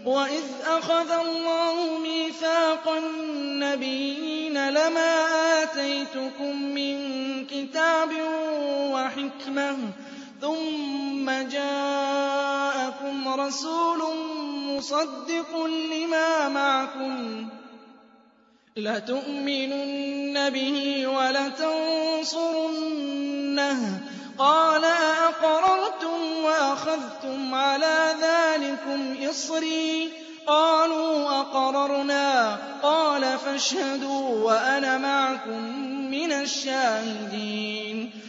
وَإِذْ أَخَذَ اللَّهُ مِيثَاقَ النَّبِيِّينَ لَمَا آتَيْتُكُم مِّن كِتَابٍ وَحِكْمَةٍ ثُمَّ جَاءَكُمْ رَسُولٌ مُّصَدِّقٌ لِّمَا مَعَكُمْ لَتُؤْمِنُنَّ بِهِ وَلَتَنصُرُنَّهُ ۚ قَالَ أَأَقْرَرْتُمْ وَأَخَذْتُمْ عَلَىٰ ذَٰلِكُمْ إِصْرِي ۖ قَالُوا أَقْرَرْنَا ۚ قَالَ فَاشْهَدُوا وَأَنَا مَعَكُم مِّنَ الشَّاهِدِينَ